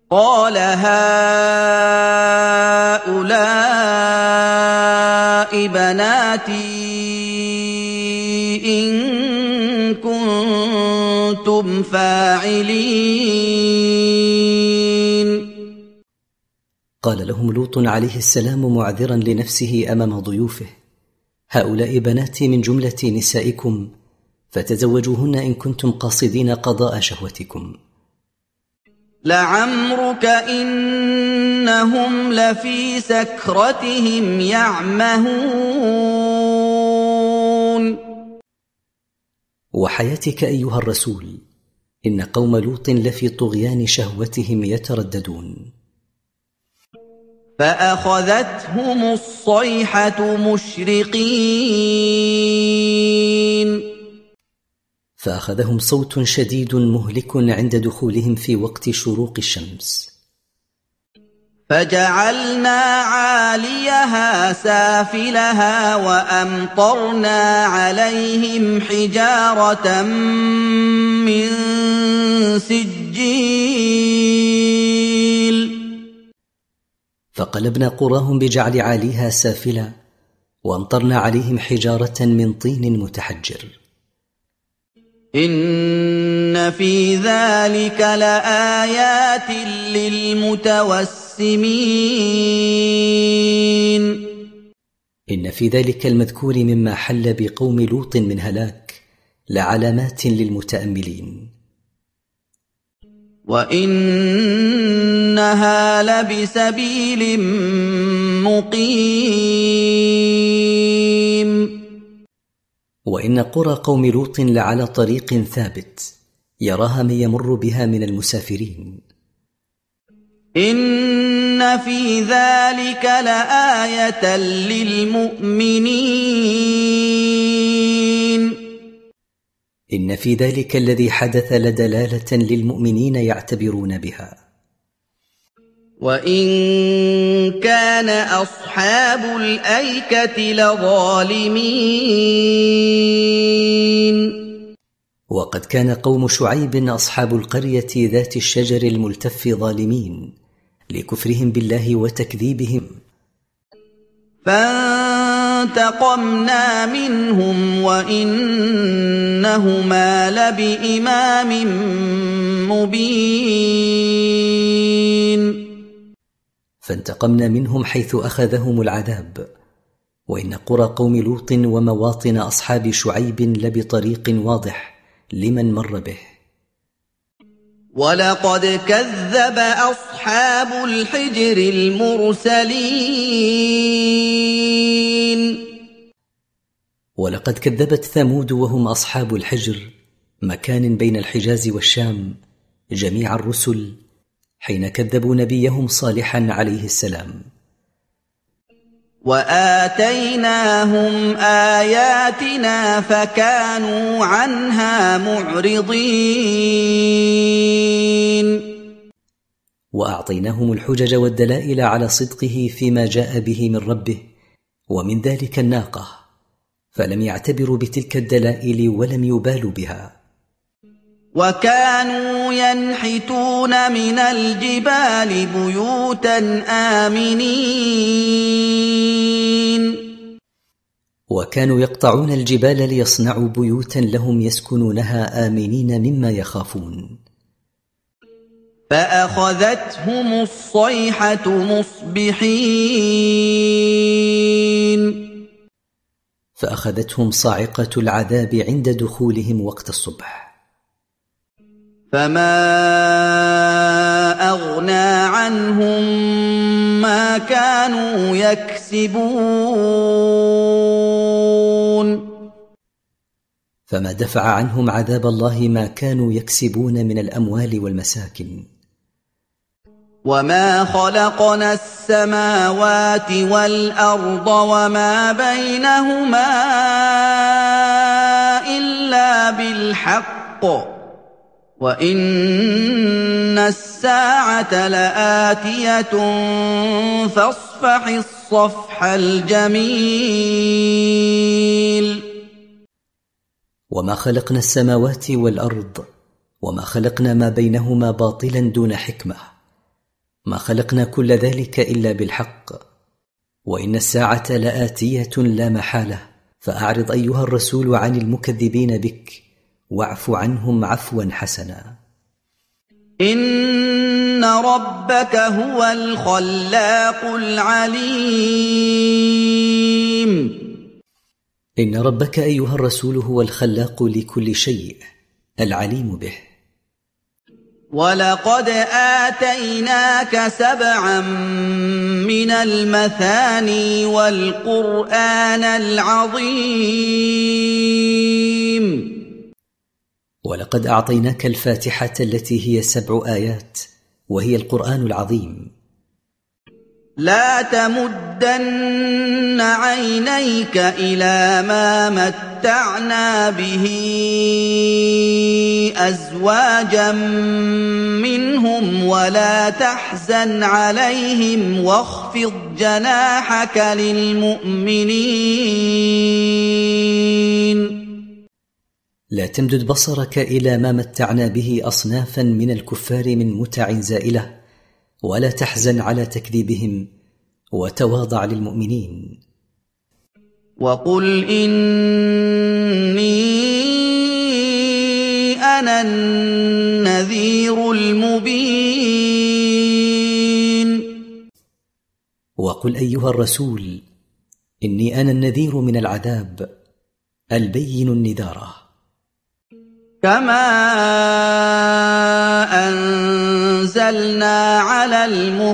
قال هؤلاء بناتي إن كنتم فاعلين. قال لهم لوط عليه السلام معذرا لنفسه أمام ضيوفه: هؤلاء بناتي من جملة نسائكم فتزوجوهن إن كنتم قاصدين قضاء شهوتكم. لعمرك إنهم لفي سكرتهم يعمهون. وحياتك أيها الرسول، إن قوم لوط لفي طغيان شهوتهم يترددون. فأخذتهم الصيحة مشرقين. فأخذهم صوت شديد مهلك عند دخولهم في وقت شروق الشمس. فجعلنا عاليها سافلها وأمطرنا عليهم حجارة من سجيل. فقلبنا قراهم بجعل عاليها سافلا وأمطرنا عليهم حجارة من طين متحجر. إن في ذلك لآيات للمتوسمين. إن في ذلك المذكور مما حل بقوم لوط من هلاك لعلامات للمتأملين. وإنها لبسبيل مقيم. وإن قرى قوم لوط لعلى طريق ثابت يراها من يمر بها من المسافرين. إن في ذلك لآية للمؤمنين. إن في ذلك الذي حدث لدلالة للمؤمنين يعتبرون بها. وإن كان أصحاب الأيكة لظالمين. وقد كان قوم شعيب أصحاب القرية ذات الشجر الملتف ظالمين لكفرهم بالله وتكذيبهم. فانتقمنا منهم وإنهما لبإمام مبين. فانتقمنا منهم حيث أخذهم العذاب، وإن قرى قوم لوط ومواطن أصحاب شعيب لبطريق واضح لمن مر به. ولقد كذب أصحاب الحجر المرسلين. ولقد كذبت ثمود وهم أصحاب الحجر مكان بين الحجاز والشام جميع الرسل حين كذبوا نبيهم صالحا عليه السلام. وآتيناهم آياتنا فكانوا عنها معرضين. وأعطيناهم الحجج والدلائل على صدقه فيما جاء به من ربه، ومن ذلك الناقة، فلم يعتبروا بتلك الدلائل ولم يبالوا بها. وكانوا ينحتون من الجبال بيوتا آمنين. وكانوا يقطعون الجبال ليصنعوا بيوتا لهم يسكنونها آمنين مما يخافون. فأخذتهم الصيحة مصبحين. فأخذتهم صاعقة العذاب عند دخولهم وقت الصبح. فما أغنى عنهم ما كانوا يكسبون. فما دفع عنهم عذاب الله ما كانوا يكسبون من الأموال والمساكن. وما خلقنا السماوات والأرض وما بينهما إلا بالحق وإن الساعة لآتية فاصفح الصفح الجميل. وما خلقنا السماوات والأرض وما خلقنا ما بينهما باطلا دون حكمة، ما خلقنا كل ذلك إلا بالحق، وإن الساعة لآتية لا محالة، فأعرض أيها الرسول عن المكذبين بك واعف عنهم عفوا حسنا. إن ربك هو الخلاق العليم. إن ربك أيها الرسول هو الخلاق لكل شيء العليم به. ولقد آتيناك 7 من المثاني والقرآن العظيم. ولقد أعطيناك الفاتحة التي هي 7 آيات وهي القرآن العظيم. لا تمدن عينيك إلى ما متعنا به أزواجا منهم ولا تحزن عليهم واخفض جناحك للمؤمنين. لا تمدد بصرك إلى ما متعنا به أصنافا من الكفار من متع زائلة، ولا تحزن على تكذيبهم وتواضع للمؤمنين. وقل إني أنا النذير المبين. وقل أيها الرسول إني أنا النذير من العذاب البين النذارة. كما أنزلنا على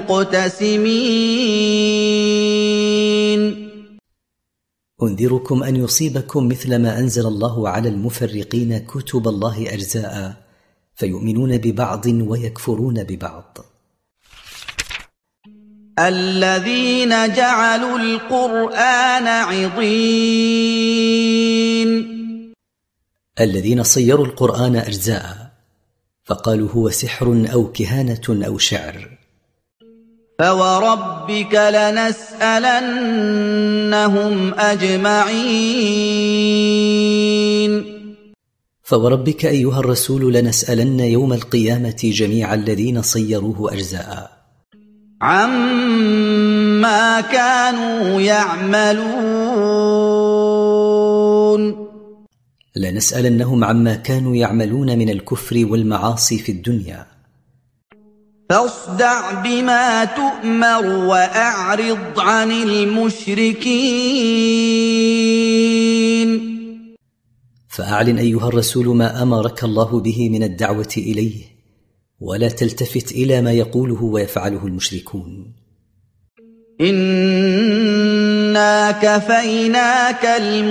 المقتسمين. أنذركم أن يصيبكم مثل ما أنزل الله على المفرقين كتب الله أجزاء فيؤمنون ببعض ويكفرون ببعض. الذين جعلوا القرآن عضين. الذين صيروا القرآن أجزاء فقالوا هو سحر أو كهانة أو شعر. فوربك لنسألنهم أجمعين. فوربك أيها الرسول لنسألن يوم القيامة جميع الذين صيروه أجزاء عما كانوا يعملون. لنسألنهم عما كانوا يعملون من الكفر والمعاصي في الدنيا. فاصدع بما تؤمر وأعرض عن المشركين. فأعلن أيها الرسول ما أمرك الله به من الدعوة إليه، ولا تلتفت إلى ما يقوله ويفعله المشركون. إنا كفيناك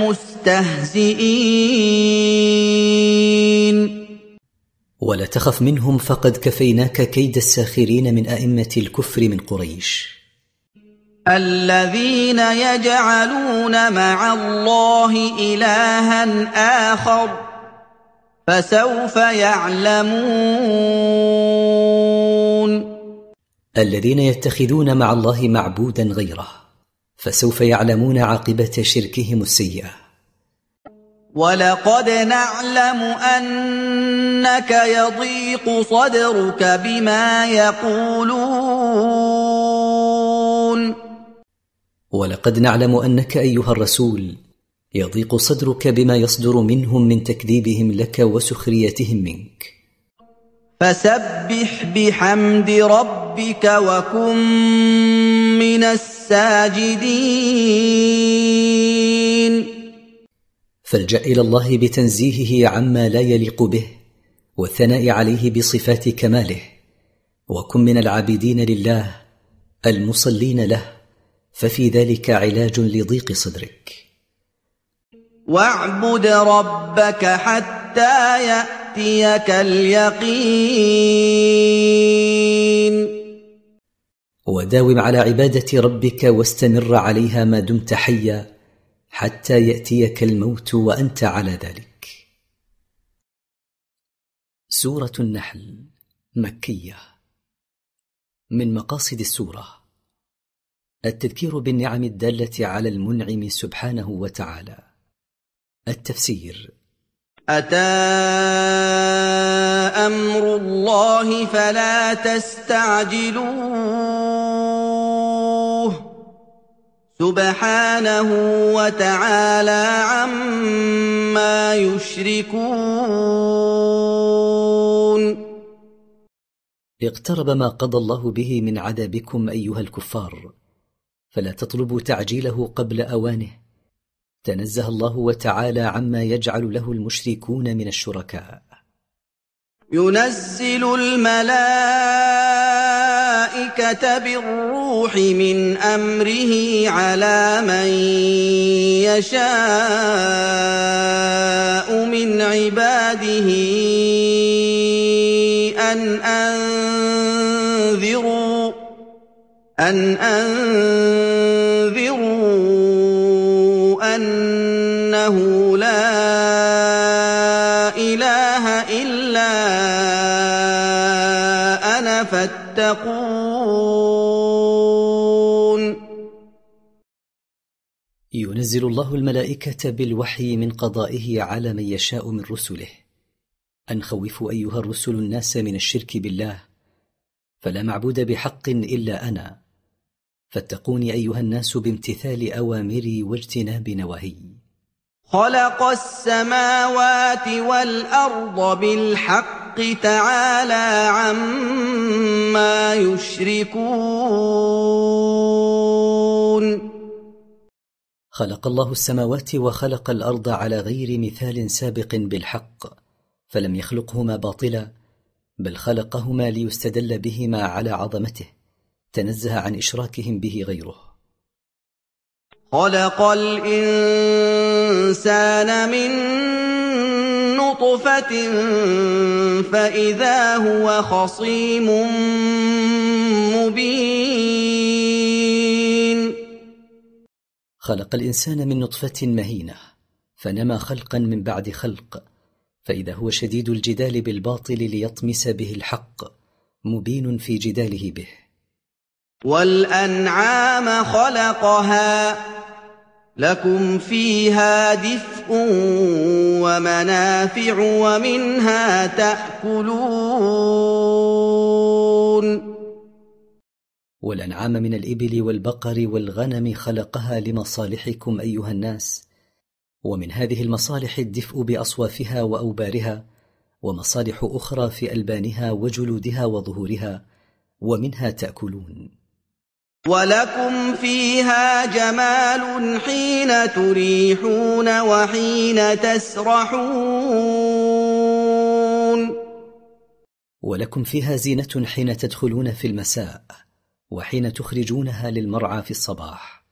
المستهزئين. ولا تخف منهم فقد كفيناك كيد الساخرين من أئمة الكفر من قريش، الذين يجعلون مع الله إلها آخر فسوف يعلمون. الذين يتخذون مع الله معبودا غيره فسوف يعلمون عاقبة شركهم السيئة. ولقد نعلم أنك يضيق صدرك بما يقولون. ولقد نعلم أنك أيها الرسول يضيق صدرك بما يصدر منهم من تكذيبهم لك وسخريتهم منك. فسبح بحمد ربك وكن من الساجدين. فالجأ إلى الله بتنزيهه عما لا يليق به والثناء عليه بصفات كماله، وكن من العابدين لله المصلين له، ففي ذلك علاج لضيق صدرك. واعبد ربك حتى يأتيك اليقين. وداوم على عبادة ربك واستمر عليها ما دمت حيا حتى يأتيك الموت وأنت على ذلك. سورة النحل مكية. من مقاصد السورة التذكير بالنعم الدالة على المنعم سبحانه وتعالى. التفسير: أتى أمر الله فلا تستعجلوه سبحانه وتعالى عما يشركون. اقترب ما قضى الله به من عذابكم أيها الكفار، فلا تطلبوا تعجيله قبل أوانه. تنزه الله وتعالى عما يجعل له المشركون من الشركاء. ينزل الملائكة بالروح من أمره على من يشاء من عباده أن أنذروا أنه لا إله إلا أنا فاتقون. ينزل الله الملائكة بالوحي من قضائه على من يشاء من رسله أن خوفوا أيها الرسل الناس من الشرك بالله، فلا معبود بحق إلا أنا، فاتقوني أيها الناس بامتثال أوامري واجتناب نواهي. خلق السماوات والأرض بالحق تعالى عما يشركون. خلق الله السماوات وخلق الأرض على غير مثال سابق بالحق، فلم يخلقهما باطلا، بل خلقهما ليستدل بهما على عظمته، تنزه عن إشراكهم به غيره. خلق الإنسان من نطفة فإذا هو خصيم مبين. خلق الإنسان من نطفة مهينة فنمى خلقا من بعد خلق، فإذا هو شديد الجدال بالباطل ليطمس به الحق، مبين في جداله به. والأنعام خلقها لكم فيها دفء ومنافع ومنها تأكلون. والأنعام من الإبل والبقر والغنم خلقها لمصالحكم أيها الناس، ومن هذه المصالح الدفء بأصوافها وأوبارها، ومصالح أخرى في ألبانها وجلودها وظهورها، ومنها تأكلون. ولكم فيها جمال حين تريحون وحين تسرحون. ولكم فيها زينة حين تدخلون في المساء، وحين تخرجونها للمرعى في الصباح.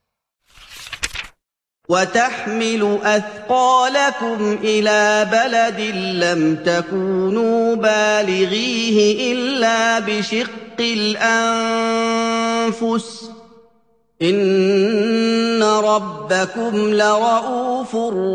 وتحمل أثقالكم إلى بلد لم تكونوا بالغيه إلا بشق الأنفس إن ربكم لرؤوف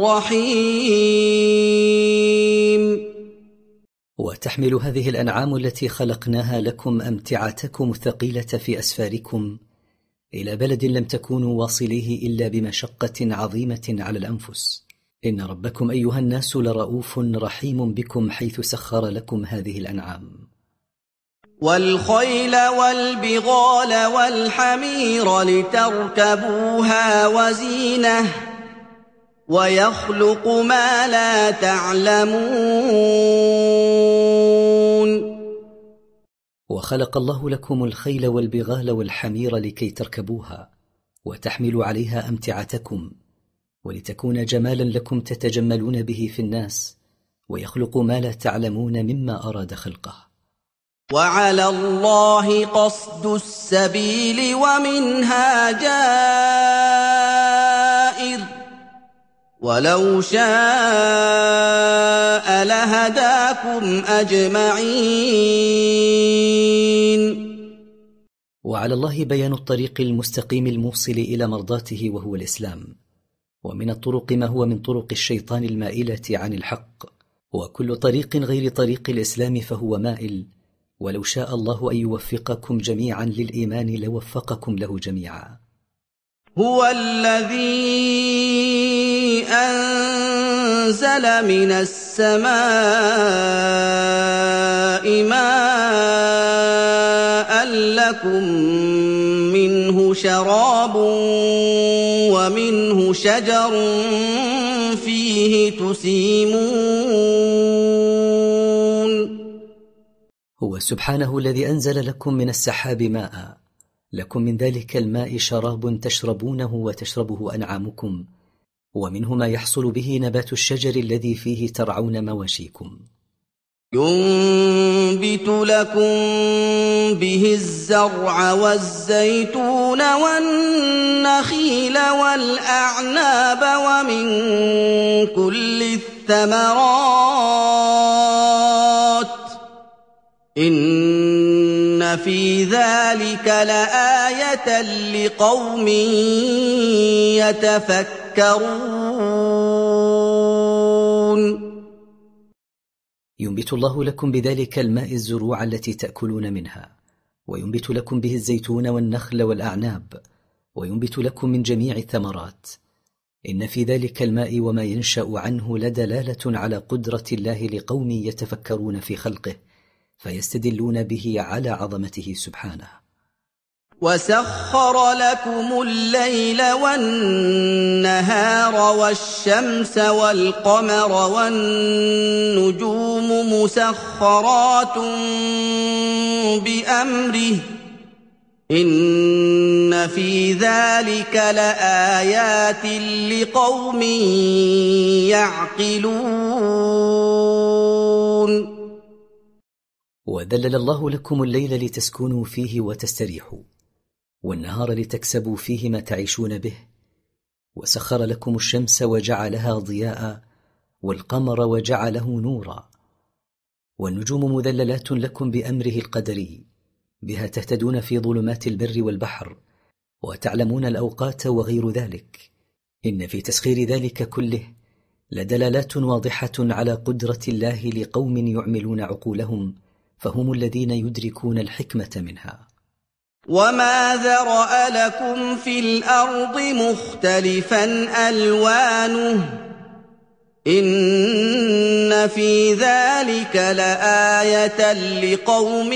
رحيم. وتحمل هذه الأنعام التي خلقناها لكم أمتعتكم الثقيلة في أسفاركم إلى بلد لم تكونوا واصليه إلا بمشقة عظيمة على الأنفس. إن ربكم أيها الناس لرؤوف رحيم بكم حيث سخر لكم هذه الأنعام. والخيل والبغال والحمير لتركبوها وزينة ويخلق ما لا تعلمون. وخلق الله لكم الخيل والبغال والحمير لكي تركبوها وتحملوا عليها أمتعتكم، ولتكون جمالا لكم تتجملون به في الناس، ويخلق ما لا تعلمون مما أراد خلقه. وعلى الله قصد السبيل ومنها جائر ولو شاء لهداكم أجمعين. وعلى الله بيان الطريق المستقيم الموصل إلى مرضاته وهو الإسلام، ومن الطرق ما هو من طرق الشيطان المائلة عن الحق، وكل طريق غير طريق الإسلام فهو مائل، ولو شاء الله أن يوفقكم جميعا للإيمان لوفقكم له جميعا. هو الذي أنزل من السماء ماء لكم منه شراب ومنه شجر فيه تسيمون. هو سبحانه الذي أنزل لكم من السحاب ماء، لكم من ذلك الماء شراب تشربونه وتشربه أنعامكم، ومنه ما يحصل به نبات الشجر الذي فيه ترعون مواشيكم. ينبت لكم به الزرع والزيتون والنخيل والأعناب ومن كل الثمرات إن في ذلك لآية لقوم يتفكرون. ينبت الله لكم بذلك الماء الزروع التي تأكلون منها، وينبت لكم به الزيتون والنخل والأعناب، وينبت لكم من جميع الثمرات. إن في ذلك الماء وما ينشأ عنه لدلالة على قدرة الله لقوم يتفكرون في خلقه فيستدلون به على عظمته سبحانه. وسخر لكم الليل والنهار والشمس والقمر والنجوم مسخرات بأمره إن في ذلك لآيات لقوم يعقلون. وذلل الله لكم الليل لتسكنوا فيه وتستريحوا، والنهار لتكسبوا فيه ما تعيشون به، وسخر لكم الشمس وجعلها ضياء، والقمر وجعله نورا، والنجوم مذللات لكم بأمره القدري، بها تهتدون في ظلمات البر والبحر وتعلمون الأوقات وغير ذلك. إن في تسخير ذلك كله لدلالات واضحة على قدرة الله لقوم يعملون عقولهم، فهم الذين يدركون الحكمة منها. وما ذرأ لكم في الأرض مختلفا ألوانه إن في ذلك لآية لقوم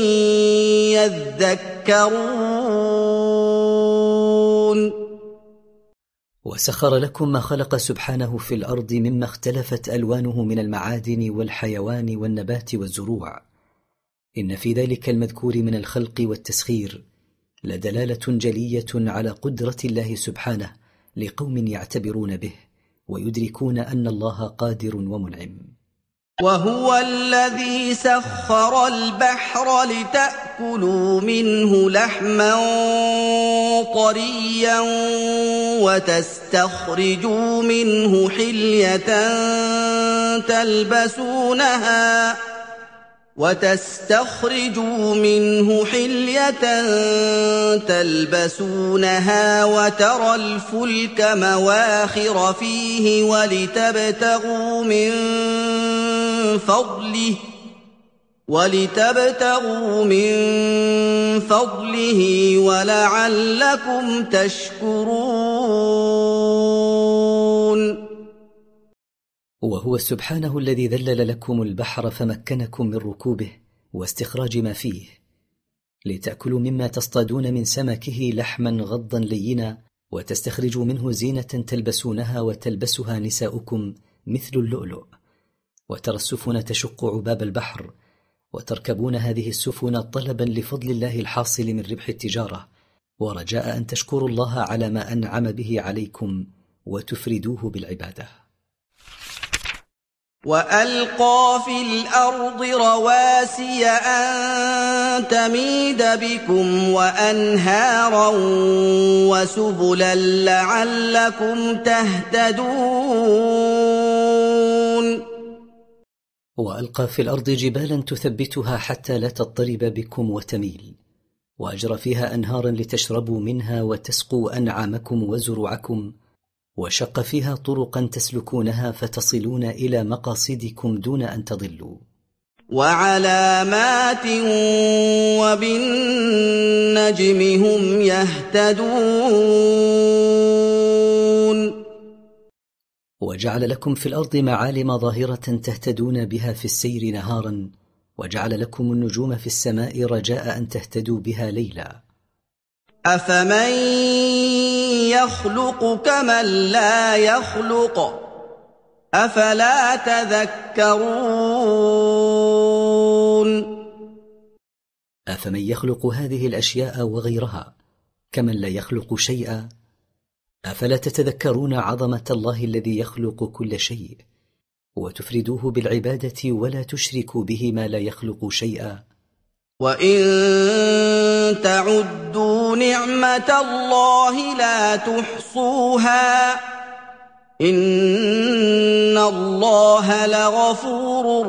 يذكرون. وسخر لكم ما خلق سبحانه في الأرض مما اختلفت ألوانه من المعادن والحيوان والنبات والزروع. إن في ذلك المذكور من الخلق والتسخير لدلالة جلية على قدرة الله سبحانه لقوم يعتبرون به ويدركون أن الله قادر ومنعم. وهو الذي سخر البحر لتأكلوا منه لحما طريا وتستخرجوا منه حلية تلبسونها وترى الفلك مواخر فيه ولتبتغوا من فضله ولعلكم تشكرون. وهو سبحانه الذي ذلل لكم البحر فمكنكم من ركوبه واستخراج ما فيه، لتأكلوا مما تصطادون من سمكه لحما غضا لينا، وتستخرجوا منه زينة تلبسونها وتلبسها نساؤكم مثل اللؤلؤ، وترى السفن تشق عباب البحر، وتركبون هذه السفن طلبا لفضل الله الحاصل من ربح التجارة، ورجاء أن تشكروا الله على ما أنعم به عليكم وتفردوه بالعبادة. وألقى في الأرض رواسي أن تميد بكم وأنهارا وسبلا لعلكم تهتدون. وألقى في الأرض جبالا تثبتها حتى لا تضطرب بكم وتميل، وأجرى فيها أنهارا لتشربوا منها وتسقوا أنعامكم وزروعكم، وشق فيها طرقا تسلكونها فتصلون إلى مقاصدكم دون أن تضلوا. وعلامات وبالنجم هم يهتدون وجعل لكم في الأرض معالم ظاهرة تهتدون بها في السير نهارا وجعل لكم النجوم في السماء رجاء أن تهتدوا بها ليلا أفمن يخلق كمن لا يخلق أفلا تذكرون أفمن يخلق هذه الأشياء وغيرها كمن لا يخلق شيئا أفلا تتذكرون عظمة الله الذي يخلق كل شيء وتفردوه بالعبادة ولا تشركوا به ما لا يخلق شيئا وإن تعدوا نعمة الله لا تحصوها إن الله لغفور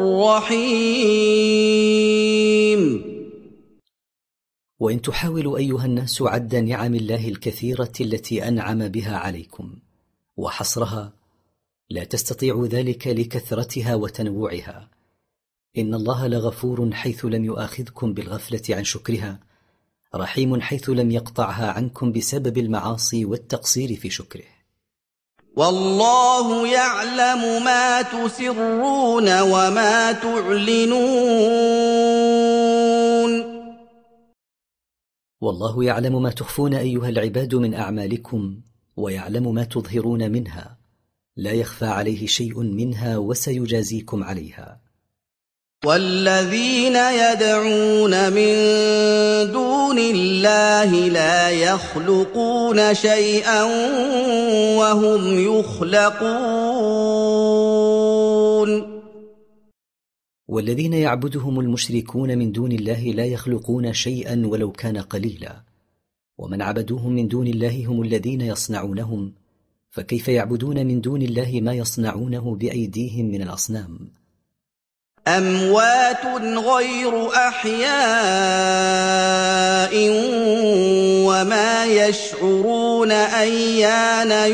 رحيم وإن تحاولوا أيها الناس عد نعم الله الكثيرة التي أنعم بها عليكم وحصرها لا تستطيعوا ذلك لكثرتها وتنوعها إن الله لغفور حيث لم يؤاخذكم بالغفلة عن شكرها رحيم حيث لم يقطعها عنكم بسبب المعاصي والتقصير في شكره والله يعلم ما تسرون وما تعلنون والله يعلم ما تخفون أيها العباد من أعمالكم ويعلم ما تظهرون منها لا يخفى عليه شيء منها وسيجازيكم عليها والذين يدعون من دون الله لا يخلقون شيئا وهم يخلقون والذين يعبدهم المشركون من دون الله لا يخلقون شيئا ولو كان قليلا ومن عبدوهم من دون الله هم الذين يصنعونهم فكيف يعبدون من دون الله ما يصنعونه بأيديهم من الأصنام أموات غير أحياء وما يشعرون أيان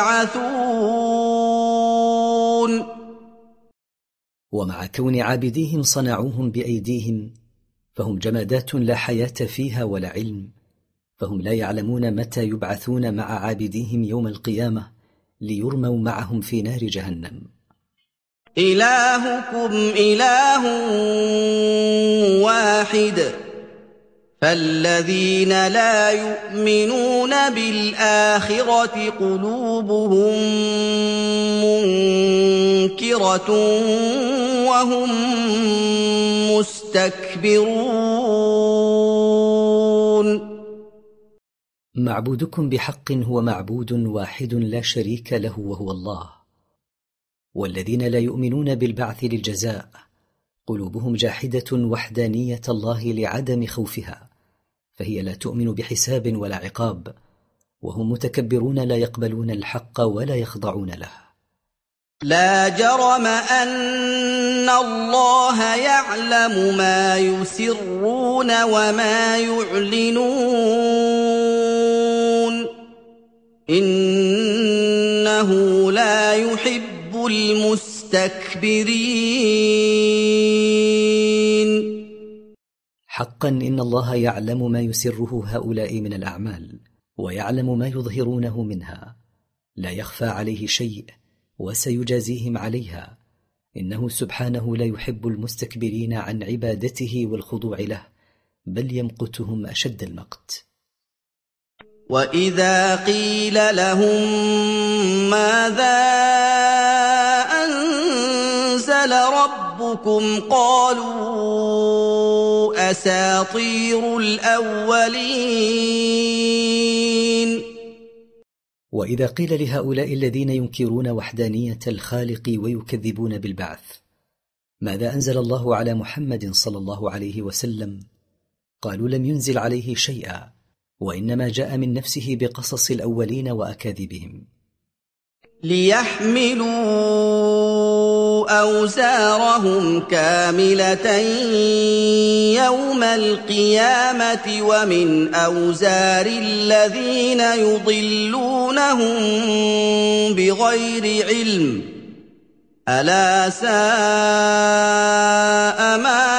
يبعثون ومع كون عابديهم صنعوهم بأيديهم فهم جمادات لا حياة فيها ولا علم فهم لا يعلمون متى يبعثون مع عابديهم يوم القيامة ليرموا معهم في نار جهنم إلهكم إله واحد فالذين لا يؤمنون بالآخرة قلوبهم منكرة وهم مستكبرون معبودكم بحق هو معبود واحد لا شريك له وهو الله والذين لا يؤمنون بالبعث للجزاء قلوبهم جاحدة وحدانية الله لعدم خوفها فهي لا تؤمن بحساب ولا عقاب وهم متكبرون لا يقبلون الحق ولا يخضعون له لا جرم أن الله يعلم ما يسرون وما يعلنون إنه لا يحب المستكبرين حقا إن الله يعلم ما يسره هؤلاء من الأعمال ويعلم ما يظهرونه منها لا يخفى عليه شيء وسيجازيهم عليها إنه سبحانه لا يحب المستكبرين عن عبادته والخضوع له بل يمقتهم أشد المقت وإذا قيل لهم ماذا أنزل ربكم قالوا أساطير الأولين وإذا قيل لهؤلاء الذين ينكرون وحدانية الخالق ويكذبون بالبعث ماذا أنزل الله على محمد صلى الله عليه وسلم قالوا لم ينزل عليه شيئا وإنما جاء من نفسه بقصص الأولين وأكاذيبهم ليحملوا أوزارهم كاملة يوم القيامة ومن أوزار الذين يضلونهم بغير علم ألا ساء ما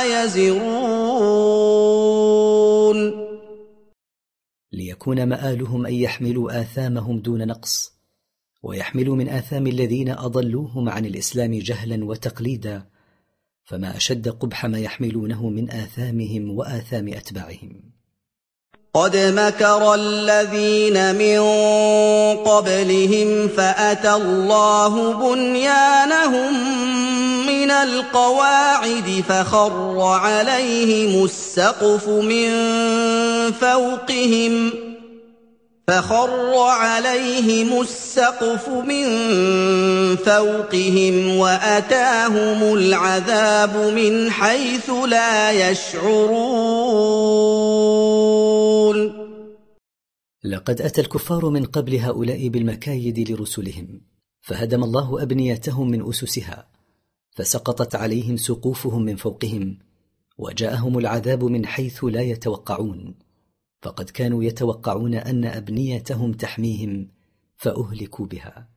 يزرون. ليكون مآلهم أن يحملوا آثامهم دون نقص، ويحملوا من آثام الذين أضلوهم عن الإسلام جهلا وتقليدا، فما أشد قبح ما يحملونه من آثامهم وآثام أتباعهم. قد مكر الذين من قبلهم فأتى الله بنيانهم من القواعد فخر عليهم السقف من فوقهم وأتاهم العذاب من حيث لا يشعرون. لقد أتى الكفار من قبل هؤلاء بالمكايد لرسلهم، فهدم الله أبنيتهم من أسسها، فسقطت عليهم سقوفهم من فوقهم، وجاءهم العذاب من حيث لا يتوقعون، فقد كانوا يتوقعون أن أبنيتهم تحميهم فأهلكوا بها.